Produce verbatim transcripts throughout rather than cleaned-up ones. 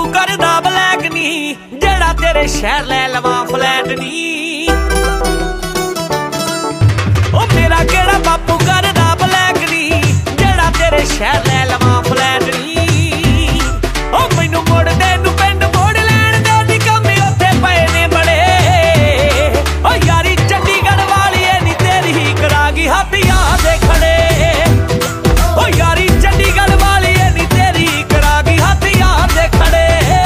बापू करदा ब्लैक नी, जेड़ा तेरे शहर लै लवां फ्लैट नी। ओ मेरा केड़ा बापू करदा ब्लैक नी, जेड़ा तेरे शहर लै लवां फ्लैट नी। ओ मैनू मुड़ दे नू पिंड मोड़ लैण दे दी कमी उत्थे पए ने बड़े। ओ यारी चंडीगढ़ वाली नी तेरी ही करागी हाथिया दे खड़े। ओ यारी चंडीगढ़ वाली नी तेरी ही करागी हाथिया दे खड़े।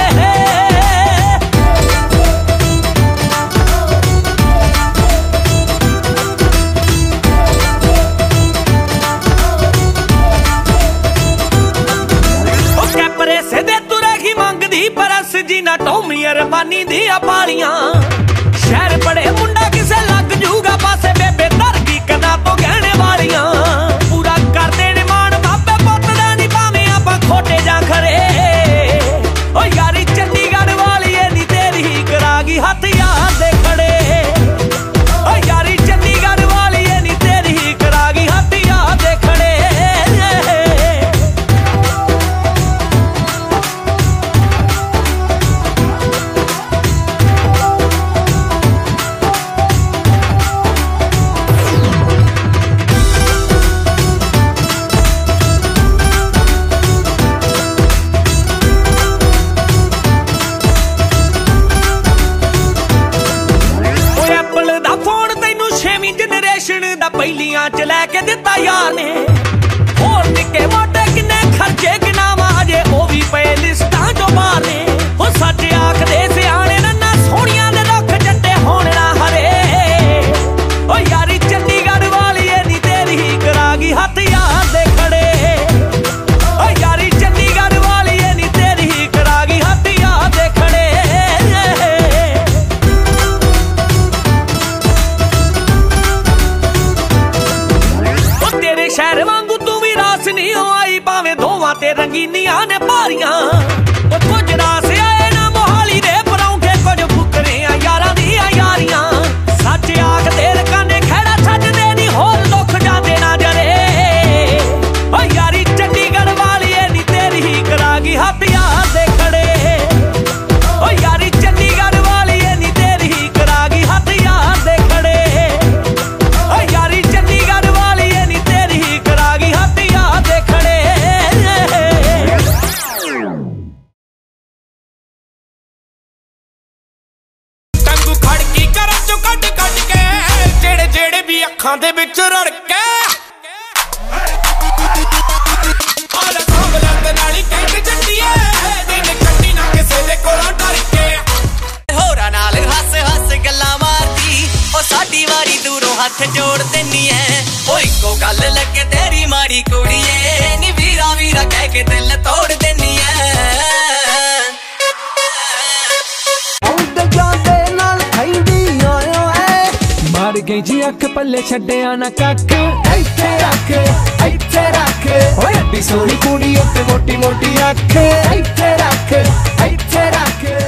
परस जी ना टोमी अरमानी दिया पालियां, शहर बड़े मुंडा किसे लग जूगा पासे बेबे तरगी कदा तो गहने वालियां। पूरा कर देने मान बाबे पुत दा नी भावें आपां खोटे जा खरे। ओ यारी चंडीगढ़ वाली नी तेरी ही करागी हाथिया दे खड़े। ओ यारी चंडीगढ़ वाली नी तेरी ही करागी हाथिया दे खड़े। दा पहलियां च लैके दिता यार ने, होर निक्के मोटे किन्ने खर्चे गिनावा अजे ओ भी पे लिस्टां चों बाहर ने। ओ सच आखदे सियाणे नन्ना सोहणियां दे रुख जट्टे होण ना हरे। ओ यारी चंडीगढ़ वाली नी तेरी ही करागी हाथिया दे खड़े। ओ यारी चंडीगढ़ वाली नी तेरी ही करागी हाथिया दे खड़े। शहर वांगू तू भी रास नहीं हो आई, भावें दोवां ते रंगीनियां ने भारियां। कुछ रास आए ना मोहाली दे परौंठे, कुछ फुकरे यारां दियां यारियां। सच आख तेरे काने खैड़ा छड्डदे नी, होर दुख जांदे ना जरे। ओ यारी चंडीगढ़ वाली नी तेरी ही करागी हाथिया दे खड़े। ओ यारी चंडीगढ़ वाली नी तेरी ही करागी हाथिया दे खड़े। ओ यारी चंडीगढ़ वाली नी तेरी ही करागी हाथिया दे खड़े। टंगू खड़की कर चो कट कट के, जेड़े जेड़े भी अखां दे विच रड़के। आला सांभ लंद नाली कैंट जट्टीए, दिन कट्टी ना किसे दे कोलों डर के। होरां नाल हस हस गल्लां मारदी, ओ साडी वारी दूरों हथ जोड़ देनी है। ओ इक्को गल लगे तेरी माड़ी कुड़िए, नी वीरा वीरा कह के दिल तोड़ देनी है। मार गई जी अख पल्ले छड्डिया ना कख, इत्थे रख इत्थे रख। ओए अड्डी सोहनी कुड़ी उत्ते मोटी मोटी अख, इत्थे रख इत्थे रख।